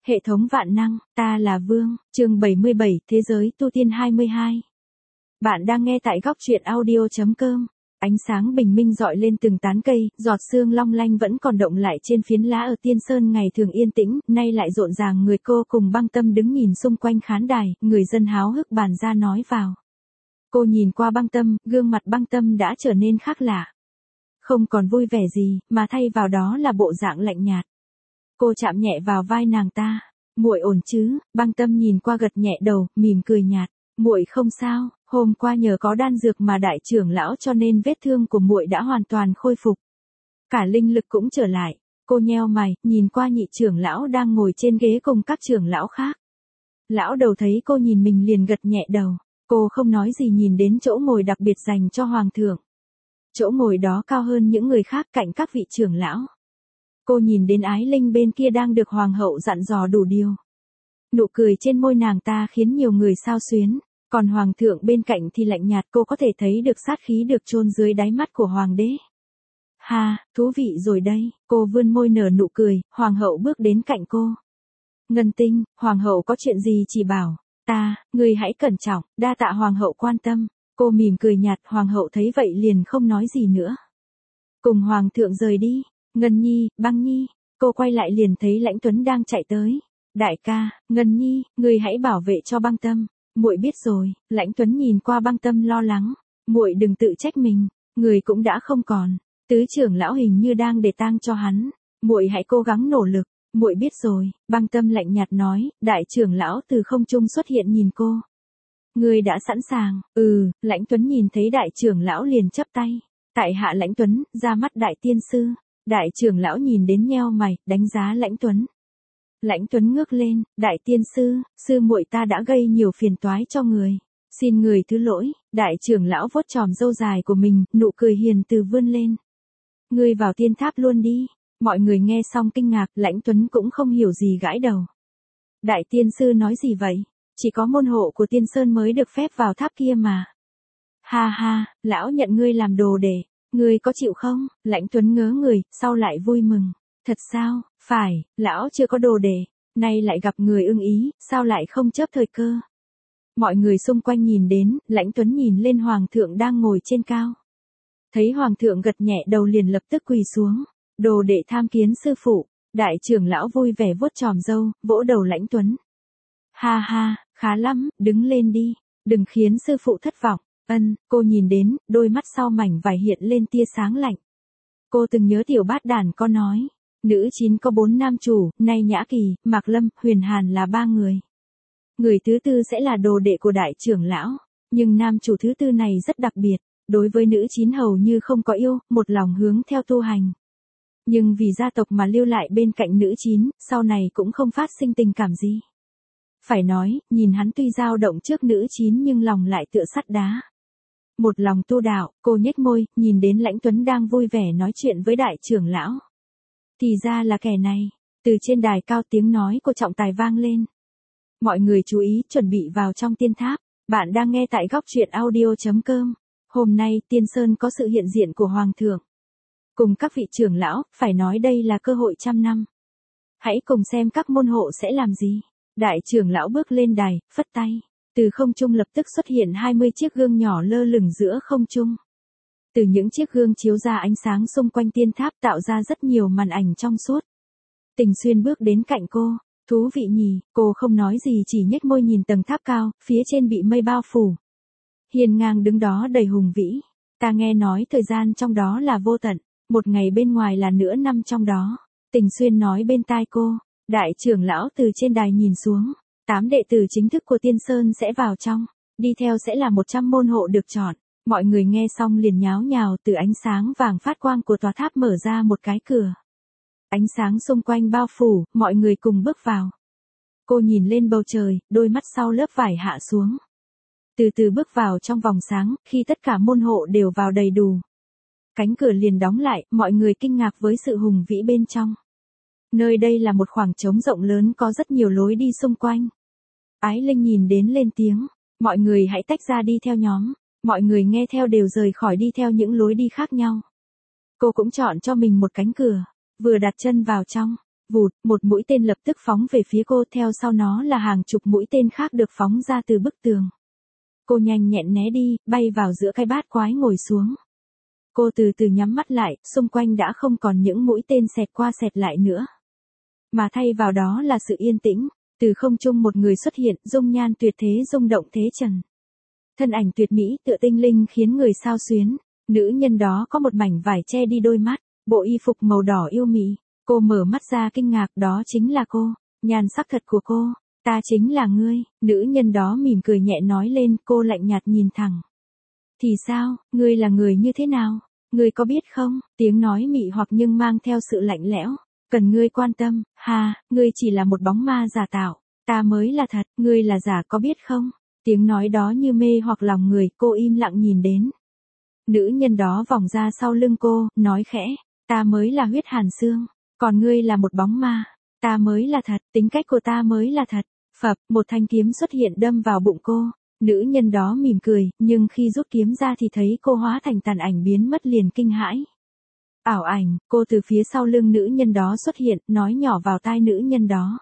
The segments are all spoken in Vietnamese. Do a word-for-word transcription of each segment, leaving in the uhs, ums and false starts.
Hệ thống vạn năng, ta là Vương, chương bảy mươi bảy, Thế giới tu tiên hai mươi hai. Bạn đang nghe tại góc truyện audio.com. Ánh sáng bình minh rọi lên từng tán cây, giọt sương long lanh vẫn còn động lại trên phiến lá ở Tiên Sơn ngày thường yên tĩnh, nay lại rộn ràng người cô cùng Băng Tâm đứng nhìn xung quanh khán đài, người dân háo hức bàn ra nói vào. Cô nhìn qua Băng Tâm, gương mặt Băng Tâm đã trở nên khác lạ. Không còn vui vẻ gì, mà thay vào đó là bộ dạng lạnh nhạt. Cô chạm nhẹ vào vai nàng ta. Muội ổn chứ? Băng Tâm nhìn qua gật nhẹ đầu, mỉm cười nhạt. Muội không sao, hôm qua nhờ có đan dược mà đại trưởng lão cho nên vết thương của muội đã hoàn toàn khôi phục. Cả linh lực cũng trở lại. Cô nheo mày, nhìn qua nhị trưởng lão đang ngồi trên ghế cùng các trưởng lão khác. Lão đầu thấy cô nhìn mình liền gật nhẹ đầu. Cô không nói gì nhìn đến chỗ ngồi đặc biệt dành cho hoàng thượng. Chỗ ngồi đó cao hơn những người khác cạnh các vị trưởng lão. Cô nhìn đến Ái Linh bên kia đang được hoàng hậu dặn dò đủ điều. Nụ cười trên môi nàng ta khiến nhiều người xao xuyến, còn hoàng thượng bên cạnh thì lạnh nhạt, cô có thể thấy được sát khí được chôn dưới đáy mắt của hoàng đế. Ha, thú vị rồi đây, cô vươn môi nở nụ cười, hoàng hậu bước đến cạnh cô. Ngân Tinh, hoàng hậu có chuyện gì chỉ bảo, ta, người hãy cẩn trọng, đa tạ hoàng hậu quan tâm. Cô mỉm cười nhạt, hoàng hậu thấy vậy liền không nói gì nữa. Cùng hoàng thượng rời đi. Ngân Nhi, Băng Nhi, cô quay lại liền thấy Lãnh Tuấn đang chạy tới. Đại ca, Ngân Nhi, người hãy bảo vệ cho Băng Tâm. Muội biết rồi. Lãnh Tuấn nhìn qua Băng Tâm lo lắng. Muội đừng tự trách mình, người cũng đã không còn. Tứ trưởng lão hình như đang để tang cho hắn. Muội hãy cố gắng nỗ lực. Muội biết rồi. Băng Tâm lạnh nhạt nói. Đại trưởng lão từ không trung xuất hiện nhìn cô. Người đã sẵn sàng? Ừ. Lãnh Tuấn nhìn thấy đại trưởng lão liền chắp tay. Tại hạ Lãnh Tuấn, ra mắt đại tiên sư. Đại trưởng lão nhìn đến nheo mày, đánh giá Lãnh Tuấn. Lãnh Tuấn ngước lên, đại tiên sư, sư muội ta đã gây nhiều phiền toái cho người. Xin người thứ lỗi. Đại trưởng lão vuốt chòm râu dài của mình, nụ cười hiền từ vươn lên. Ngươi vào tiên tháp luôn đi. Mọi người nghe xong kinh ngạc, Lãnh Tuấn cũng không hiểu gì gãi đầu. Đại tiên sư nói gì vậy? Chỉ có môn hộ của Tiên Sơn mới được phép vào tháp kia mà. Ha ha, lão nhận ngươi làm đồ để. Ngươi có chịu không? Lãnh Tuấn ngớ người, sau lại vui mừng. Thật sao? Phải, lão chưa có đồ để. Nay lại gặp người ưng ý, sao lại không chớp thời cơ? Mọi người xung quanh nhìn đến, Lãnh Tuấn nhìn lên hoàng thượng đang ngồi trên cao. Thấy hoàng thượng gật nhẹ đầu liền lập tức quỳ xuống. Đồ đệ tham kiến sư phụ. Đại trưởng lão vui vẻ vuốt chòm râu, vỗ đầu Lãnh Tuấn. Ha ha, khá lắm, đứng lên đi. Đừng khiến sư phụ thất vọng. Ân, cô nhìn đến, đôi mắt sau mảnh vải hiện lên tia sáng lạnh. Cô từng nhớ Tiểu Bát Đàn có nói, nữ chín có bốn nam chủ, nay Nhã Kỳ, Mạc Lâm, Huyền Hàn là ba người. Người thứ tư sẽ là đồ đệ của đại trưởng lão, nhưng nam chủ thứ tư này rất đặc biệt, đối với nữ chín hầu như không có yêu, một lòng hướng theo tu hành. Nhưng vì gia tộc mà lưu lại bên cạnh nữ chín, sau này cũng không phát sinh tình cảm gì. Phải nói, nhìn hắn tuy dao động trước nữ chín nhưng lòng lại tựa sắt đá. Một lòng tu đạo, cô nhếch môi, nhìn đến Lãnh Tuấn đang vui vẻ nói chuyện với đại trưởng lão. Thì ra là kẻ này. Từ trên đài cao tiếng nói của trọng tài vang lên. Mọi người chú ý, chuẩn bị vào trong tiên tháp. Bạn đang nghe tại góc truyện audio.com. Hôm nay, Tiên Sơn có sự hiện diện của Hoàng thượng. Cùng các vị trưởng lão, phải nói đây là cơ hội trăm năm. Hãy cùng xem các môn hộ sẽ làm gì. Đại trưởng lão bước lên đài, phất tay. Từ không trung lập tức xuất hiện hai mươi chiếc gương nhỏ lơ lửng giữa không trung. Từ những chiếc gương chiếu ra ánh sáng xung quanh tiên tháp tạo ra rất nhiều màn ảnh trong suốt. Tình Xuyên bước đến cạnh cô. Thú vị nhỉ, cô không nói gì chỉ nhếch môi nhìn tầng tháp cao, phía trên bị mây bao phủ. Hiên ngang đứng đó đầy hùng vĩ. Ta nghe nói thời gian trong đó là vô tận, một ngày bên ngoài là nửa năm trong đó. Tình Xuyên nói bên tai cô. Đại trưởng lão từ trên đài nhìn xuống. Tám đệ tử chính thức của Tiên Sơn sẽ vào trong. Đi theo sẽ là một trăm môn hộ được chọn. Mọi người nghe xong liền nháo nhào, từ ánh sáng vàng phát quang của tòa tháp mở ra một cái cửa. Ánh sáng xung quanh bao phủ, mọi người cùng bước vào. Cô nhìn lên bầu trời, đôi mắt sau lớp vải hạ xuống. Từ từ bước vào trong vòng sáng, khi tất cả môn hộ đều vào đầy đủ. Cánh cửa liền đóng lại, mọi người kinh ngạc với sự hùng vĩ bên trong. Nơi đây là một khoảng trống rộng lớn có rất nhiều lối đi xung quanh. Ái Linh nhìn đến lên tiếng. Mọi người hãy tách ra đi theo nhóm. Mọi người nghe theo đều rời khỏi đi theo những lối đi khác nhau. Cô cũng chọn cho mình một cánh cửa. Vừa đặt chân vào trong. Vụt, một mũi tên lập tức phóng về phía cô, theo sau nó là hàng chục mũi tên khác được phóng ra từ bức tường. Cô nhanh nhẹn né đi, bay vào giữa cái bát quái ngồi xuống. Cô từ từ nhắm mắt lại, xung quanh đã không còn những mũi tên xẹt qua xẹt lại nữa. Mà thay vào đó là sự yên tĩnh, từ không trung một người xuất hiện, dung nhan tuyệt thế rung động thế trần. Thân ảnh tuyệt mỹ tựa tinh linh khiến người xao xuyến, nữ nhân đó có một mảnh vải che đi đôi mắt, bộ y phục màu đỏ yêu mị. Cô mở mắt ra kinh ngạc, đó chính là cô, nhan sắc thật của cô, ta chính là ngươi, nữ nhân đó mỉm cười nhẹ nói lên, cô lạnh nhạt nhìn thẳng. Thì sao, ngươi là người như thế nào, ngươi có biết không, tiếng nói mị hoặc nhưng mang theo sự lạnh lẽo, cần ngươi quan tâm, ha, ngươi chỉ là một bóng ma giả tạo, ta mới là thật, ngươi là giả có biết không, tiếng nói đó như mê hoặc lòng người, cô im lặng nhìn đến. Nữ nhân đó vòng ra sau lưng cô, nói khẽ, ta mới là huyết hàn xương. Còn ngươi là một bóng ma, ta mới là thật, tính cách của ta mới là thật. Phập, một thanh kiếm xuất hiện đâm vào bụng cô, nữ nhân đó mỉm cười, nhưng khi rút kiếm ra thì thấy cô hóa thành tàn ảnh biến mất liền kinh hãi. Ảo ảnh, cô từ phía sau lưng nữ nhân đó xuất hiện, nói nhỏ vào tai nữ nhân đó.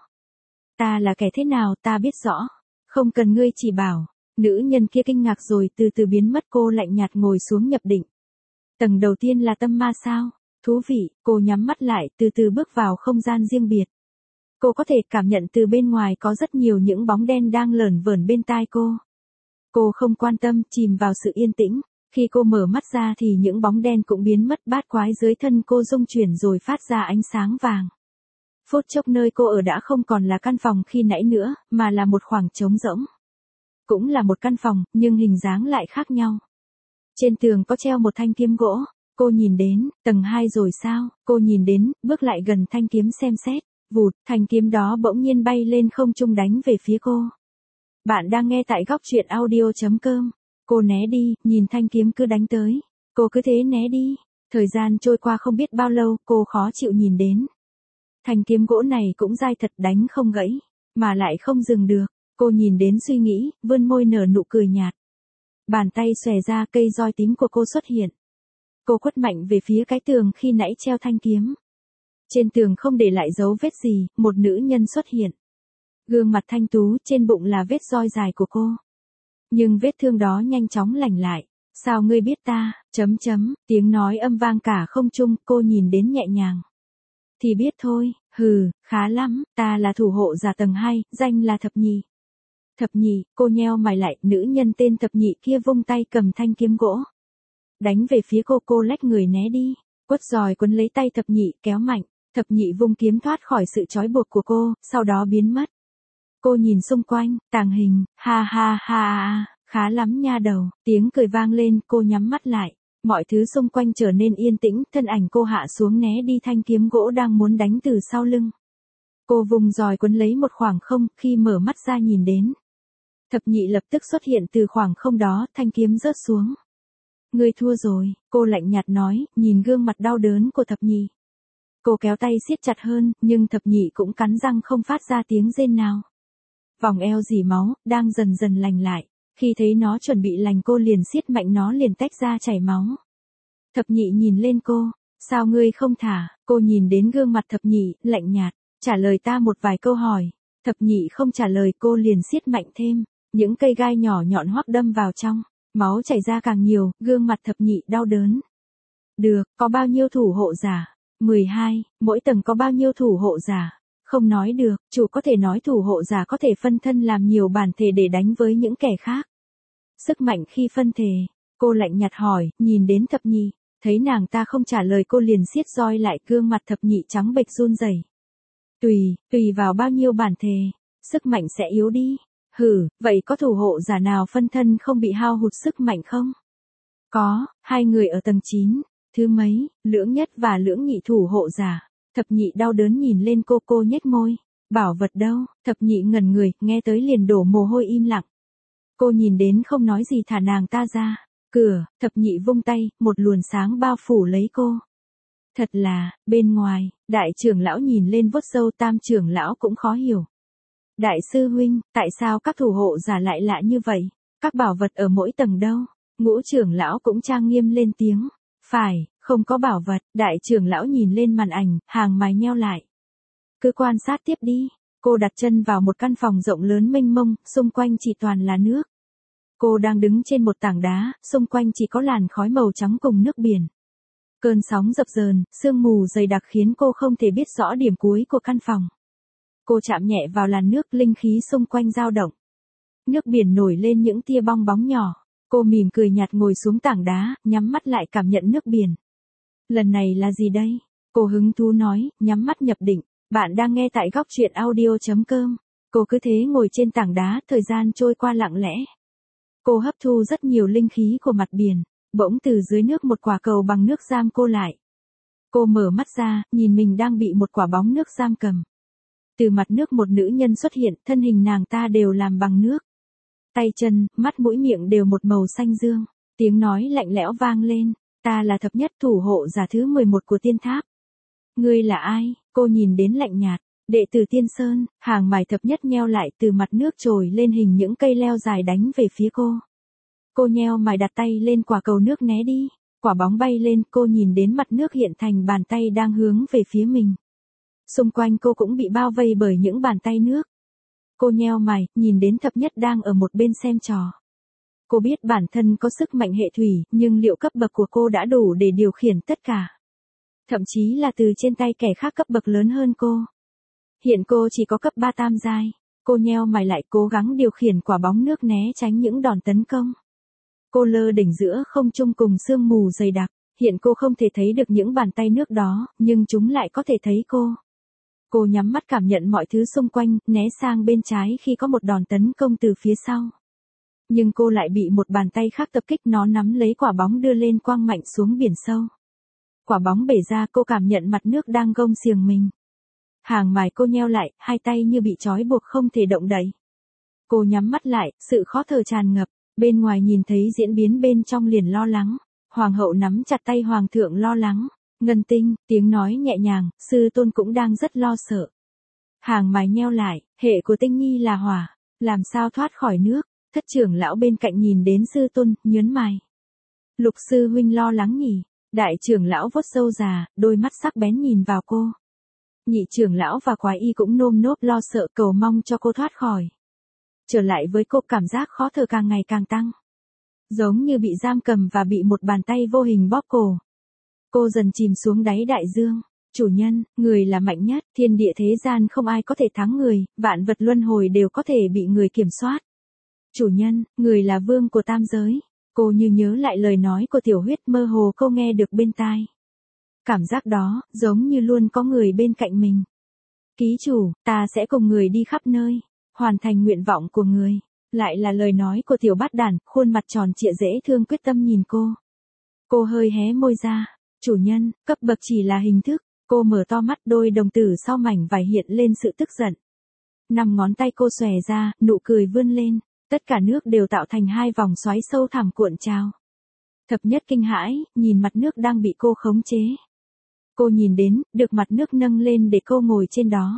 Ta là kẻ thế nào ta biết rõ, không cần ngươi chỉ bảo. Nữ nhân kia kinh ngạc rồi từ từ biến mất, cô lạnh nhạt ngồi xuống nhập định. Tầng đầu tiên là tâm ma sao? Thú vị, cô nhắm mắt lại, từ từ bước vào không gian riêng biệt. Cô có thể cảm nhận từ bên ngoài có rất nhiều những bóng đen đang lởn vởn bên tai cô. Cô không quan tâm, chìm vào sự yên tĩnh. Khi cô mở mắt ra thì những bóng đen cũng biến mất, bát quái dưới thân cô rung chuyển rồi phát ra ánh sáng vàng. Phút chốc nơi cô ở đã không còn là căn phòng khi nãy nữa, mà là một khoảng trống rỗng. Cũng là một căn phòng, nhưng hình dáng lại khác nhau. Trên tường có treo một thanh kiếm gỗ. Cô nhìn đến, tầng hai rồi sao, cô nhìn đến, bước lại gần thanh kiếm xem xét, vụt, thanh kiếm đó bỗng nhiên bay lên không trung đánh về phía cô. Bạn đang nghe tại góc truyện audio chấm com, cô né đi, nhìn thanh kiếm cứ đánh tới, cô cứ thế né đi, thời gian trôi qua không biết bao lâu, cô khó chịu nhìn đến. Thanh kiếm gỗ này cũng dai thật, đánh không gãy, mà lại không dừng được, cô nhìn đến suy nghĩ, vươn môi nở nụ cười nhạt. Bàn tay xòe ra, cây roi tím của cô xuất hiện. Cô quất mạnh về phía cái tường khi nãy treo thanh kiếm. Trên tường không để lại dấu vết gì, một nữ nhân xuất hiện. Gương mặt thanh tú, trên bụng là vết roi dài của cô. Nhưng vết thương đó nhanh chóng lành lại. Sao ngươi biết ta, chấm chấm, tiếng nói âm vang cả không trung, cô nhìn đến nhẹ nhàng. Thì biết thôi, hừ, khá lắm, ta là thủ hộ giả tầng hai, danh là Thập Nhị. Thập Nhị, cô nheo mày lại, nữ nhân tên Thập Nhị kia vung tay cầm thanh kiếm gỗ. Đánh về phía cô, cô lách người né đi, quất giòi quấn lấy tay Thập Nhị, kéo mạnh, Thập Nhị vung kiếm thoát khỏi sự trói buộc của cô, sau đó biến mất. Cô nhìn xung quanh, tàng hình, ha ha ha, khá lắm nha đầu, tiếng cười vang lên, cô nhắm mắt lại, mọi thứ xung quanh trở nên yên tĩnh, thân ảnh cô hạ xuống né đi thanh kiếm gỗ đang muốn đánh từ sau lưng. Cô vùng giòi quấn lấy một khoảng không, khi mở mắt ra nhìn đến. Thập Nhị lập tức xuất hiện từ khoảng không đó, thanh kiếm rớt xuống. Ngươi thua rồi, cô lạnh nhạt nói, nhìn gương mặt đau đớn của Thập Nhị. Cô kéo tay siết chặt hơn, nhưng Thập Nhị cũng cắn răng không phát ra tiếng rên nào. Vòng eo rỉ máu, đang dần dần lành lại. Khi thấy nó chuẩn bị lành cô liền siết mạnh nó liền tách ra chảy máu. Thập Nhị nhìn lên cô, sao ngươi không thả, cô nhìn đến gương mặt Thập Nhị, lạnh nhạt, trả lời ta một vài câu hỏi. Thập Nhị không trả lời cô liền siết mạnh thêm, những cây gai nhỏ nhọn hoắc đâm vào trong. Máu chảy ra càng nhiều, gương mặt Thập Nhị đau đớn. Được, có bao nhiêu thủ hộ giả? mười hai, mỗi tầng có bao nhiêu thủ hộ giả? Không nói được, chủ có thể nói thủ hộ giả có thể phân thân làm nhiều bản thể để đánh với những kẻ khác. Sức mạnh khi phân thể, cô lạnh nhạt hỏi, nhìn đến Thập Nhị, thấy nàng ta không trả lời cô liền siết roi lại, gương mặt Thập Nhị trắng bệch run rẩy. Tùy, tùy vào bao nhiêu bản thể, sức mạnh sẽ yếu đi. Hử, vậy có thủ hộ giả nào phân thân không bị hao hụt sức mạnh không? Có, hai người ở tầng chín, thứ mấy, Lưỡng Nhất và Lưỡng Nhị thủ hộ giả. Thập Nhị đau đớn nhìn lên cô, cô nhếch môi. Bảo vật đâu? Thập Nhị ngẩn người, nghe tới liền đổ mồ hôi im lặng. Cô nhìn đến không nói gì thả nàng ta ra. Cửa, Thập Nhị vung tay, một luồng sáng bao phủ lấy cô. Thật là, bên ngoài, đại trưởng lão nhìn lên vuốt râu, tam trưởng lão cũng khó hiểu. Đại sư huynh, tại sao các thủ hộ giả lại lạ như vậy? Các bảo vật ở mỗi tầng đâu? Ngũ trưởng lão cũng trang nghiêm lên tiếng. Phải, không có bảo vật, đại trưởng lão nhìn lên màn ảnh, hàng mày nheo lại. Cứ quan sát tiếp đi. Cô đặt chân vào một căn phòng rộng lớn mênh mông, xung quanh chỉ toàn là nước. Cô đang đứng trên một tảng đá, xung quanh chỉ có làn khói màu trắng cùng nước biển. Cơn sóng dập dờn, sương mù dày đặc khiến cô không thể biết rõ điểm cuối của căn phòng. Cô chạm nhẹ vào làn nước, linh khí xung quanh dao động. Nước biển nổi lên những tia bong bóng nhỏ. Cô mỉm cười nhạt ngồi xuống tảng đá, nhắm mắt lại cảm nhận nước biển. Lần này là gì đây? Cô hứng thú nói, nhắm mắt nhập định. Bạn đang nghe tại góc truyện audio chấm com. Cô cứ thế ngồi trên tảng đá, thời gian trôi qua lặng lẽ. Cô hấp thu rất nhiều linh khí của mặt biển. Bỗng từ dưới nước một quả cầu bằng nước giam cô lại. Cô mở mắt ra, nhìn mình đang bị một quả bóng nước giam cầm. Từ mặt nước một nữ nhân xuất hiện, thân hình nàng ta đều làm bằng nước. Tay chân, mắt mũi miệng đều một màu xanh dương. Tiếng nói lạnh lẽo vang lên. Ta là thập nhất thủ hộ giả thứ mười một của tiên tháp. Ngươi là ai? Cô nhìn đến lạnh nhạt. Đệ tử Tiên Sơn. Hàng mày thập nhất nheo lại, từ mặt nước trồi lên hình những cây leo dài đánh về phía cô. Cô nheo mày đặt tay lên quả cầu nước né đi. Quả bóng bay lên, cô nhìn đến mặt nước hiện thành bàn tay đang hướng về phía mình. Xung quanh cô cũng bị bao vây bởi những bàn tay nước. Cô nheo mày, nhìn đến thập nhất đang ở một bên xem trò. Cô biết bản thân có sức mạnh hệ thủy, nhưng liệu cấp bậc của cô đã đủ để điều khiển tất cả? Thậm chí là từ trên tay kẻ khác cấp bậc lớn hơn cô. Hiện cô chỉ có cấp ba tam giai. Cô nheo mày lại, cố gắng điều khiển quả bóng nước né tránh những đòn tấn công. Cô lơ đỉnh giữa không trung cùng sương mù dày đặc. Hiện cô không thể thấy được những bàn tay nước đó, nhưng chúng lại có thể thấy cô. Cô nhắm mắt cảm nhận mọi thứ xung quanh, né sang bên trái khi có một đòn tấn công từ phía sau. Nhưng cô lại bị một bàn tay khác tập kích, nó nắm lấy quả bóng đưa lên quăng mạnh xuống biển sâu. Quả bóng bể ra, cô cảm nhận mặt nước đang gông xiềng mình. Hàng mày cô nheo lại, hai tay như bị trói buộc không thể động đậy. Cô nhắm mắt lại, sự khó thở tràn ngập, bên ngoài nhìn thấy diễn biến bên trong liền lo lắng. Hoàng hậu nắm chặt tay hoàng thượng lo lắng. Ngân Tinh, tiếng nói nhẹ nhàng, sư tôn cũng đang rất lo sợ. Hàng mày nheo lại, hệ của Tinh Nhi là hỏa, làm sao thoát khỏi nước? Thất trưởng lão bên cạnh nhìn đến sư tôn, nhớn mày. Lục sư huynh lo lắng nhỉ? Đại trưởng lão vuốt râu già, đôi mắt sắc bén nhìn vào cô. Nhị trưởng lão và quái y cũng nơm nớp lo sợ, cầu mong cho cô thoát khỏi. Trở lại với cô, cảm giác khó thở càng ngày càng tăng. Giống như bị giam cầm và bị một bàn tay vô hình bóp cổ. Cô dần chìm xuống đáy đại dương. Chủ nhân, người là mạnh nhất, thiên địa thế gian không ai có thể thắng người, vạn vật luân hồi đều có thể bị người kiểm soát. Chủ nhân, người là vương của tam giới. Cô như nhớ lại lời nói của tiểu huyết, mơ hồ cô nghe được bên tai. Cảm giác đó, giống như luôn có người bên cạnh mình. Ký chủ, ta sẽ cùng người đi khắp nơi, hoàn thành nguyện vọng của người. Lại là lời nói của tiểu bát đản, khuôn mặt tròn trịa dễ thương quyết tâm nhìn cô. Cô hơi hé môi ra. Chủ nhân, cấp bậc chỉ là hình thức. Cô mở to mắt, đôi đồng tử sau mảnh vải hiện lên sự tức giận. Năm ngón tay cô xòe ra, nụ cười vươn lên. Tất cả nước đều tạo thành hai vòng xoáy sâu thẳm cuộn trào. Thập nhất kinh hãi, nhìn mặt nước đang bị cô khống chế. Cô nhìn đến, được mặt nước nâng lên để cô ngồi trên đó.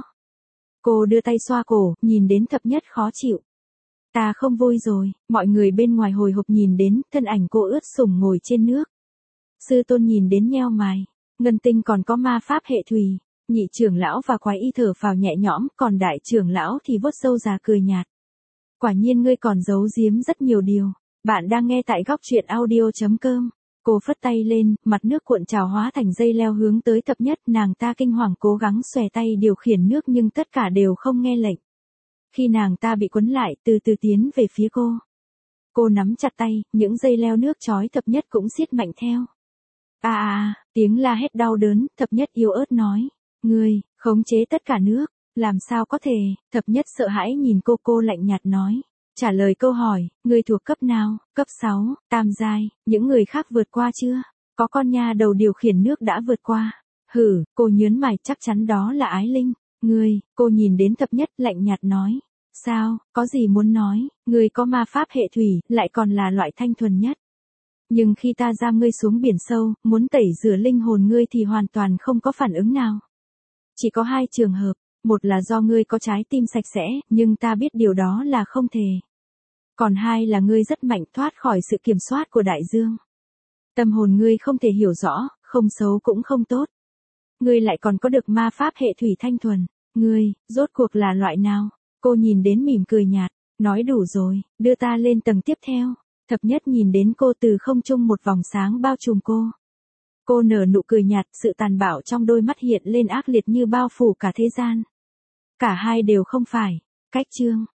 Cô đưa tay xoa cổ, nhìn đến thập nhất khó chịu. Ta không vui rồi, mọi người bên ngoài hồi hộp nhìn đến, thân ảnh cô ướt sũng ngồi trên nước. Sư tôn nhìn đến nheo mày. Ngân Tinh còn có ma pháp hệ thủy. Nhị trưởng lão và quái y thở phào nhẹ nhõm, còn đại trưởng lão thì vuốt râu già cười nhạt. Quả nhiên ngươi còn giấu giếm rất nhiều điều. Bạn đang nghe tại góc truyện audio chấm com. Cô phất tay lên, mặt nước cuộn trào hóa thành dây leo hướng tới thập nhất, nàng ta kinh hoàng cố gắng xòe tay điều khiển nước nhưng tất cả đều không nghe lệnh. Khi nàng ta bị quấn lại, từ từ tiến về phía cô. Cô nắm chặt tay, những dây leo nước trói thập nhất cũng siết mạnh theo. À à, tiếng la hét đau đớn, thập nhất yếu ớt nói. Ngươi, khống chế tất cả nước, làm sao có thể? Thập nhất sợ hãi nhìn cô, cô lạnh nhạt nói. Trả lời câu hỏi, ngươi thuộc cấp nào? Cấp sáu, tam giai, những người khác vượt qua chưa? Có con nha đầu điều khiển nước đã vượt qua. Hử, cô nhớn mày, chắc chắn đó là Ái Linh. Ngươi, cô nhìn đến thập nhất lạnh nhạt nói. Sao, có gì muốn nói? Ngươi có ma pháp hệ thủy, lại còn là loại thanh thuần nhất. Nhưng khi ta giam ngươi xuống biển sâu, muốn tẩy rửa linh hồn ngươi thì hoàn toàn không có phản ứng nào. Chỉ có hai trường hợp, một là do ngươi có trái tim sạch sẽ, nhưng ta biết điều đó là không thể. Còn hai là ngươi rất mạnh, thoát khỏi sự kiểm soát của đại dương. Tâm hồn ngươi không thể hiểu rõ, không xấu cũng không tốt. Ngươi lại còn có được ma pháp hệ thủy thanh thuần. Ngươi, rốt cuộc là loại nào? Cô nhìn đến mỉm cười nhạt, nói đủ rồi, đưa ta lên tầng tiếp theo. Thập nhất nhìn đến cô từ không trung một vòng sáng bao trùm cô. Cô nở nụ cười nhạt, sự tàn bạo trong đôi mắt hiện lên ác liệt như bao phủ cả thế gian. Cả hai đều không phải. Cách chương.